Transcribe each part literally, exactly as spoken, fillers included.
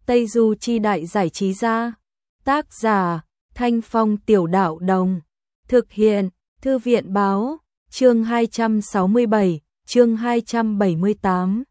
Tây Du Chi Đại Giải Trí Gia. Tác giả Thanh Phong Tiểu Đạo Đồng. Thực hiện Thư viện Báo. Chương hai trăm sáu mươi bảy, chương hai trăm bảy mươi tám.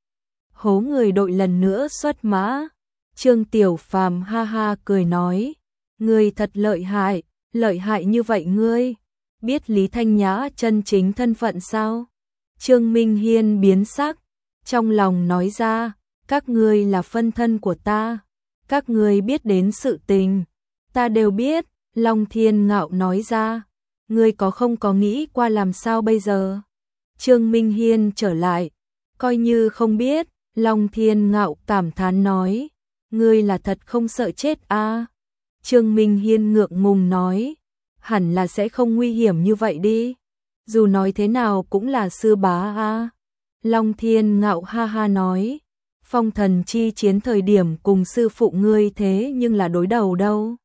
Hố người đội lần nữa xuất mã. Trương Tiểu Phàm ha ha cười nói, ngươi thật lợi hại, lợi hại như vậy ngươi, biết Lý Thanh Nhã chân chính thân phận sao? Trương Minh Hiên biến sắc, trong lòng nói ra, các ngươi là phân thân của ta, các ngươi biết đến sự tình, ta đều biết. Long Thiên Ngạo nói ra, ngươi có không có nghĩ qua làm sao bây giờ? Trương Minh Hiên trở lại, coi như không biết. Long Thiên Ngạo cảm thán nói, ngươi là thật không sợ chết à? Trương Minh Hiên ngượng ngùng nói, hẳn là sẽ không nguy hiểm như vậy đi, dù nói thế nào cũng là sư bá à? Long Thiên Ngạo ha ha nói, phong thần chi chiến thời điểm cùng sư phụ ngươi thế nhưng là đối đầu đâu.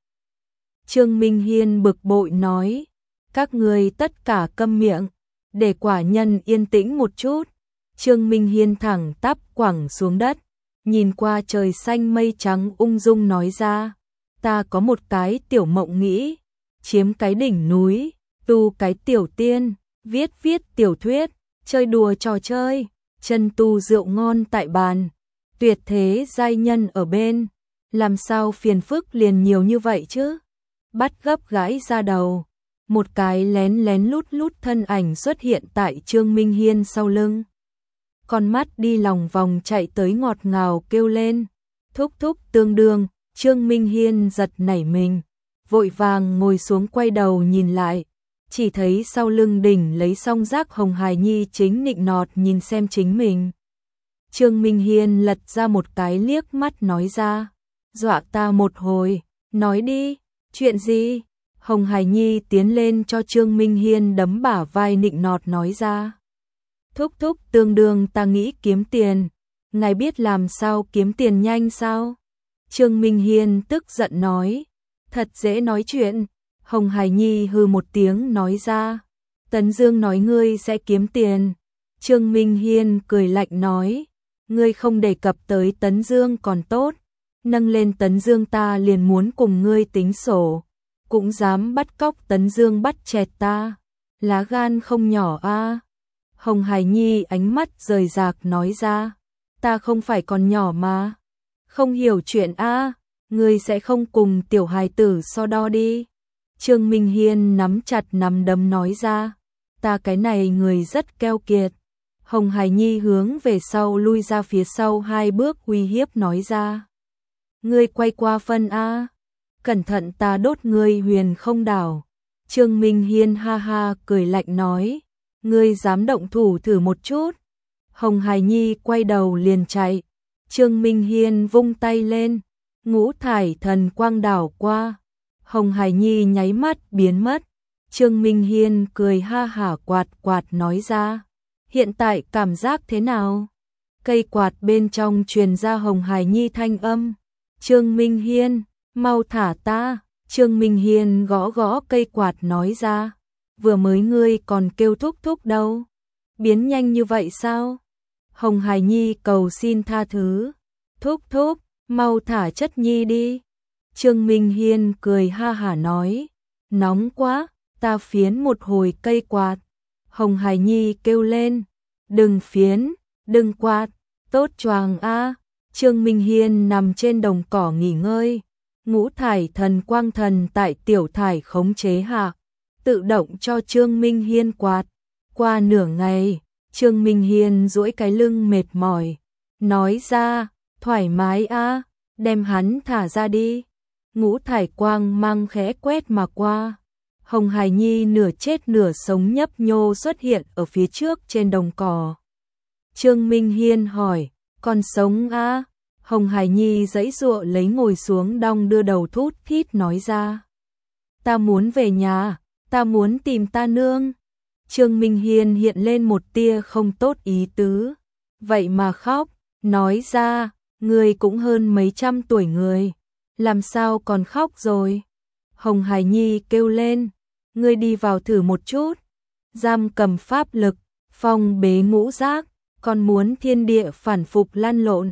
Trương Minh Hiên bực bội nói, các ngươi tất cả câm miệng, để quả nhân yên tĩnh một chút. Trương Minh Hiên thẳng tắp quẳng xuống đất, nhìn qua trời xanh mây trắng ung dung nói ra, ta có một cái tiểu mộng nghĩ, chiếm cái đỉnh núi, tu cái tiểu tiên, viết viết tiểu thuyết, chơi đùa trò chơi, chân tu rượu ngon tại bàn, tuyệt thế giai nhân ở bên, làm sao phiền phức liền nhiều như vậy chứ? Bắt gấp gãi ra đầu, một cái lén lén lút lút thân ảnh xuất hiện tại Trương Minh Hiên sau lưng. Con mắt đi lòng vòng chạy tới ngọt ngào kêu lên, thúc thúc tương đương. Trương Minh Hiên giật nảy mình, vội vàng ngồi xuống quay đầu nhìn lại, chỉ thấy sau lưng đỉnh lấy song giác Hồng Hải Nhi chính nịnh nọt nhìn xem chính mình. Trương Minh Hiên lật ra một cái liếc mắt nói ra, dọa ta một hồi, nói đi, chuyện gì? Hồng Hải Nhi tiến lên cho Trương Minh Hiên đấm bả vai nịnh nọt nói ra, thúc thúc tương đương ta nghĩ kiếm tiền, ngài biết làm sao kiếm tiền nhanh sao? Trương Minh Hiên tức giận nói, thật dễ nói chuyện. Hồng Hải Nhi hừ một tiếng nói ra, Tấn Dương nói ngươi sẽ kiếm tiền. Trương Minh Hiên cười lạnh nói, ngươi không đề cập tới Tấn Dương còn tốt, nâng lên Tấn Dương ta liền muốn cùng ngươi tính sổ, cũng dám bắt cóc Tấn Dương bắt chẹt ta, lá gan không nhỏ a. Hồng Hải Nhi ánh mắt rời rạc nói ra, ta không phải còn nhỏ mà, không hiểu chuyện a, ngươi sẽ không cùng tiểu hài tử so đo đi. Trương Minh Hiên nắm chặt nắm đấm nói ra, ta cái này người rất keo kiệt. Hồng Hải Nhi hướng về sau lui ra phía sau hai bước uy hiếp nói ra, ngươi quay qua phân a, cẩn thận ta đốt ngươi huyền không đảo. Trương Minh Hiên ha ha cười lạnh nói, ngươi dám động thủ thử một chút. Hồng Hải Nhi quay đầu liền chạy. Trương Minh Hiên vung tay lên, ngũ thải thần quang đảo qua, Hồng Hải Nhi nháy mắt biến mất. Trương Minh Hiên cười ha hả quạt quạt nói ra, hiện tại cảm giác thế nào? Cây quạt bên trong truyền ra Hồng Hải Nhi thanh âm, Trương Minh Hiên, mau thả ta. Trương Minh Hiên gõ gõ cây quạt nói ra, vừa mới ngươi còn kêu thúc thúc đâu, biến nhanh như vậy sao? Hồng Hải Nhi cầu xin tha thứ, thúc thúc, mau thả chất nhi đi. Trương Minh Hiên cười ha hả nói, nóng quá, ta phiến một hồi cây quạt. Hồng Hải Nhi kêu lên, đừng phiến, đừng quạt, tốt choàng a. Trương Minh Hiên nằm trên đồng cỏ nghỉ ngơi, ngũ thải thần quang thần tại tiểu thải khống chế hạ, tự động cho Trương Minh Hiên quạt. Qua nửa ngày, Trương Minh Hiên duỗi cái lưng mệt mỏi, nói ra, thoải mái a, đem hắn thả ra đi. Ngũ thải quang mang khẽ quét mà qua. Hồng Hải Nhi nửa chết nửa sống nhấp nhô xuất hiện ở phía trước trên đồng cỏ. Trương Minh Hiên hỏi, còn sống a? Hồng Hải Nhi giãy giụa lấy ngồi xuống đong đưa đầu thút thít nói ra, ta muốn về nhà, ta muốn tìm ta nương. Trương Minh Hiên hiện lên một tia không tốt ý tứ, vậy mà khóc, nói ra, người cũng hơn mấy trăm tuổi người, làm sao còn khóc rồi? Hồng Hải Nhi kêu lên, ngươi đi vào thử một chút, giam cầm pháp lực, phong bế ngũ giác, còn muốn thiên địa phản phục lăn lộn,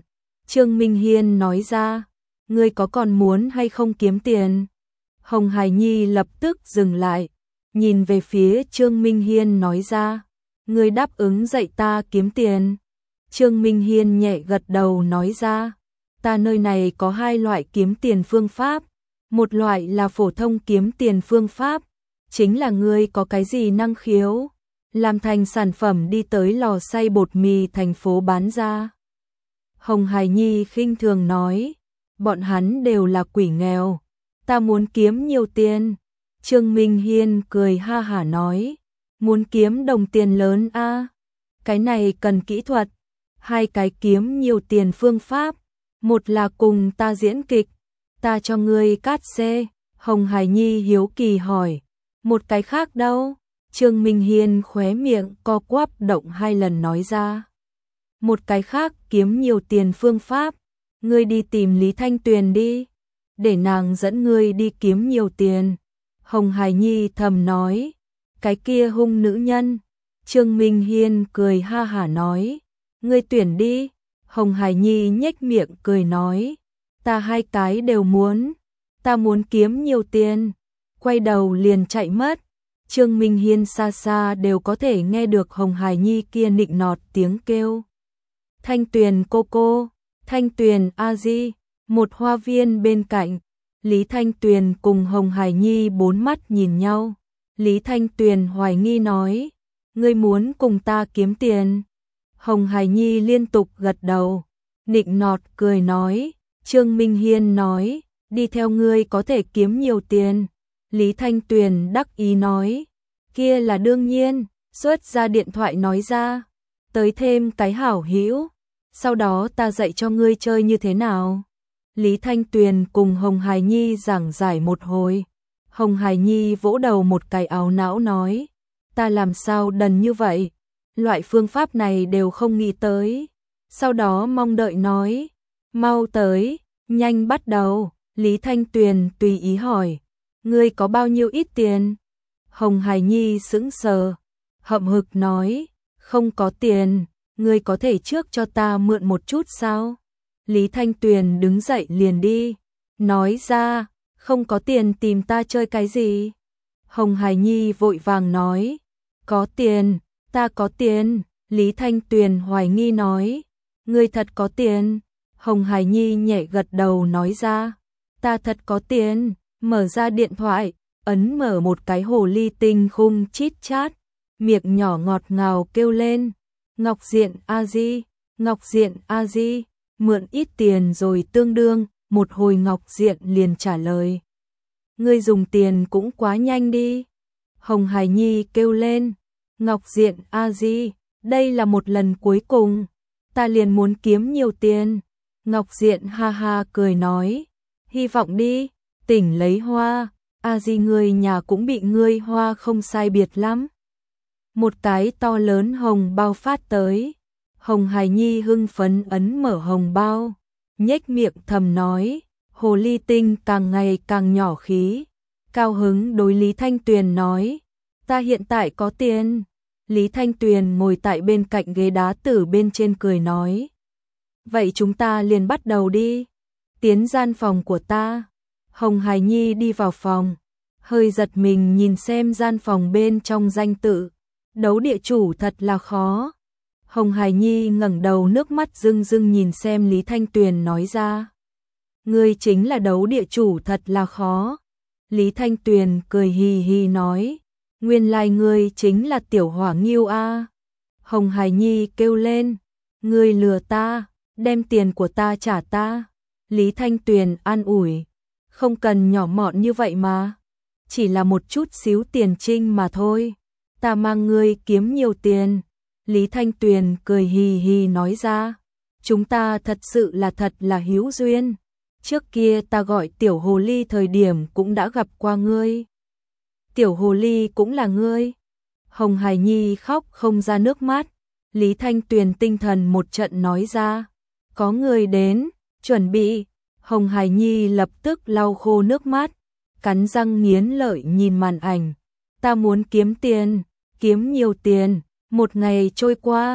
Trương Minh Hiên nói ra, ngươi có còn muốn hay không kiếm tiền? Hồng Hải Nhi lập tức dừng lại, nhìn về phía Trương Minh Hiên nói ra, ngươi đáp ứng dạy ta kiếm tiền. Trương Minh Hiên nhẹ gật đầu nói ra, ta nơi này có hai loại kiếm tiền phương pháp, một loại là phổ thông kiếm tiền phương pháp, chính là ngươi có cái gì năng khiếu, làm thành sản phẩm đi tới lò xay bột mì thành phố bán ra. Hồng Hải Nhi khinh thường nói, bọn hắn đều là quỷ nghèo, ta muốn kiếm nhiều tiền. Trương Minh Hiên cười ha hả nói, muốn kiếm đồng tiền lớn a, à? Cái này cần kỹ thuật. Hai cái kiếm nhiều tiền phương pháp, một là cùng ta diễn kịch, ta cho ngươi cát xê. Hồng Hải Nhi hiếu kỳ hỏi, một cái khác đâu? Trương Minh Hiên khóe miệng co quắp động hai lần nói ra, một cái khác kiếm nhiều tiền phương pháp, ngươi đi tìm Lý Thanh Tuyền đi, để nàng dẫn ngươi đi kiếm nhiều tiền. Hồng Hải Nhi thầm nói, cái kia hung nữ nhân. Trương Minh Hiên cười ha hả nói, ngươi tuyển đi. Hồng Hải Nhi nhếch miệng cười nói, ta hai cái đều muốn, ta muốn kiếm nhiều tiền. Quay đầu liền chạy mất. Trương Minh Hiên xa xa đều có thể nghe được Hồng Hải Nhi kia nịnh nọt tiếng kêu. Thanh Tuyền cô cô, Thanh Tuyền a di. Một hoa viên bên cạnh, Lý Thanh Tuyền cùng Hồng Hải Nhi bốn mắt nhìn nhau. Lý Thanh Tuyền hoài nghi nói, ngươi muốn cùng ta kiếm tiền? Hồng Hải Nhi liên tục gật đầu, nịnh nọt cười nói, Trương Minh Hiên nói, đi theo ngươi có thể kiếm nhiều tiền. Lý Thanh Tuyền đắc ý nói, kia là đương nhiên, xuất ra điện thoại nói ra, tới thêm cái hảo hữu, sau đó ta dạy cho ngươi chơi như thế nào. Lý Thanh Tuyền cùng Hồng Hải Nhi giảng giải một hồi. Hồng Hải Nhi vỗ đầu một cái áo não nói, ta làm sao đần như vậy, loại phương pháp này đều không nghĩ tới. Sau đó mong đợi nói, mau tới, nhanh bắt đầu. Lý Thanh Tuyền tùy ý hỏi, ngươi có bao nhiêu ít tiền? Hồng Hải Nhi sững sờ, hậm hực nói, không có tiền, ngươi có thể trước cho ta mượn một chút sao? Lý Thanh Tuyền đứng dậy liền đi, nói ra, không có tiền tìm ta chơi cái gì? Hồng Hải Nhi vội vàng nói, có tiền, ta có tiền. Lý Thanh Tuyền hoài nghi nói, ngươi thật có tiền? Hồng Hải Nhi nhẹ gật đầu nói ra, ta thật có tiền. Mở ra điện thoại, ấn mở một cái hồ ly tinh khung chít chát, miệng nhỏ ngọt ngào kêu lên, Ngọc Diện a di, Ngọc Diện a di, mượn ít tiền rồi tương đương. Một hồi Ngọc Diện liền trả lời, ngươi dùng tiền cũng quá nhanh đi. Hồng Hải Nhi kêu lên, Ngọc Diện a di, đây là một lần cuối cùng, ta liền muốn kiếm nhiều tiền. Ngọc Diện ha ha cười nói, hy vọng đi, tỉnh lấy hoa, a di người nhà cũng bị ngươi hoa không sai biệt lắm. Một cái to lớn hồng bao phát tới. Hồng Hải Nhi hưng phấn ấn mở hồng bao, nhếch miệng thầm nói, hồ ly tinh càng ngày càng nhỏ khí. Cao hứng đối Lý Thanh Tuyền nói, ta hiện tại có tiền. Lý Thanh Tuyền ngồi tại bên cạnh ghế đá tử bên trên cười nói, vậy chúng ta liền bắt đầu đi. Tiến gian phòng của ta. Hồng Hải Nhi đi vào phòng, hơi giật mình nhìn xem gian phòng bên trong danh tự, đấu địa chủ thật là khó. Hồng Hải Nhi ngẩng đầu nước mắt rưng rưng nhìn xem Lý Thanh Tuyền nói ra, ngươi chính là đấu địa chủ thật là khó. Lý Thanh Tuyền cười hì hì nói, nguyên lai ngươi chính là tiểu hỏa nghiêu a. Hồng Hải Nhi kêu lên, ngươi lừa ta, đem tiền của ta trả ta. Lý Thanh Tuyền an ủi, không cần nhỏ mọn như vậy mà, chỉ là một chút xíu tiền trinh mà thôi, ta mang ngươi kiếm nhiều tiền. Lý Thanh Tuyền cười hì hì nói ra, chúng ta thật sự là thật là hữu duyên, trước kia ta gọi tiểu hồ ly thời điểm cũng đã gặp qua ngươi. Tiểu hồ ly cũng là ngươi. Hồng Hải Nhi khóc không ra nước mắt. Lý Thanh Tuyền tinh thần một trận nói ra, có người đến, chuẩn bị. Hồng Hải Nhi lập tức lau khô nước mắt, cắn răng nghiến lợi nhìn màn ảnh, ta muốn kiếm tiền, kiếm nhiều tiền. Một ngày trôi qua,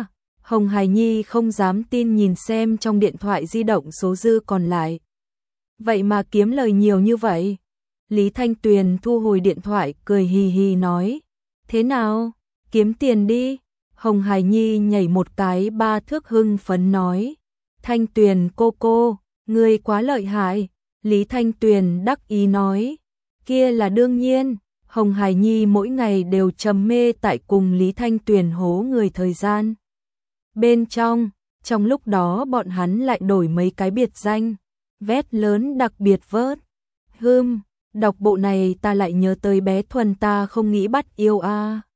Hồng Hải Nhi không dám tin nhìn xem trong điện thoại di động số dư còn lại. Vậy mà kiếm lời nhiều như vậy. Lý Thanh Tuyền thu hồi điện thoại cười hì hì nói. Thế nào? Kiếm tiền đi. Hồng Hải Nhi nhảy một cái ba thước hưng phấn nói. Thanh Tuyền cô cô, ngươi quá lợi hại. Lý Thanh Tuyền đắc ý nói. Kia là đương nhiên. Hồng Hải Nhi mỗi ngày đều trầm mê tại cùng Lý Thanh Tuyền hố người thời gian. Bên trong, trong lúc đó bọn hắn lại đổi mấy cái biệt danh. Vét lớn đặc biệt vớt. Hưm, đọc bộ này ta lại nhớ tới bé Thuần ta không nghĩ bắt yêu a.